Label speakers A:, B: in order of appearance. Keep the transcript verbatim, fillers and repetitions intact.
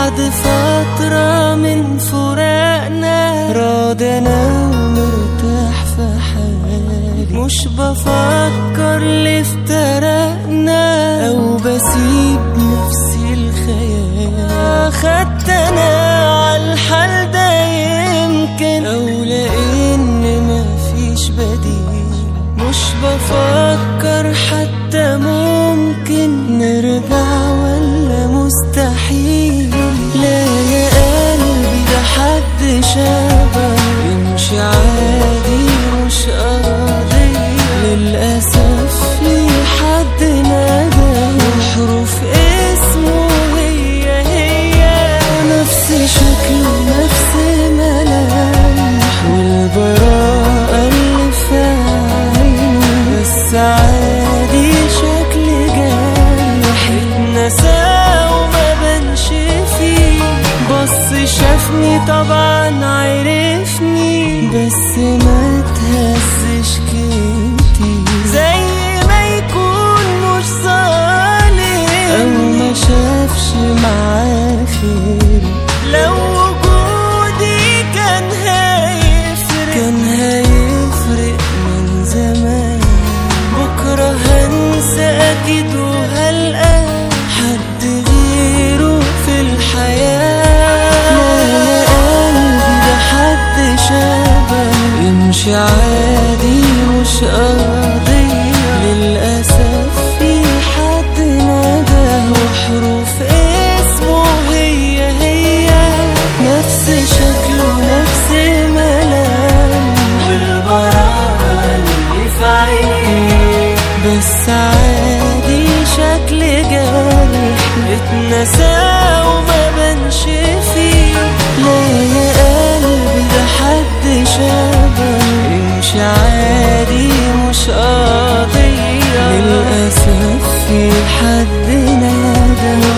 A: بعد فترة من فراقنا راضي أنا ومرتاح في حالي، مش بفكر ليه افترقنا أو بسيب نفسي الخيال. خدت أنا عالحال ده يمكن أو لأن مفيش بديل، مش بفكر حتى ممكن نرجع ولا مستحيل. لا يا قلبي ده حد شبه يمشي عادي مش قضية، للأسف في حد نادى وحروف اسمه هي هي، نفس شكله نفس ملامح والبراءة اللي في عينه، بس عادي شكل جارح اتنسى وما بنش فيه. بص شافني طبعا عرفني بس ما تهزش كتير، زي ما يكون مش ظالم أو ما شافش معاه خير. لو وجودي كان هيفرق كان هيفرق من زمان، بكرة هنسى أكيد وهلقى حد غيره في الحياة. لا قلبي ده حد شبه يمشي عادي مش قضية، للأسف في حد نادى وحروف اسمه هي هي، نفس شكله نفس ملامح والبراءة اللي في عينيه، بس عادي شكل جارح اتنسى وما بنش فيه. لا يا قلبي ده حد شبه يمشي عادي مش قضية، للأسف في حد نادى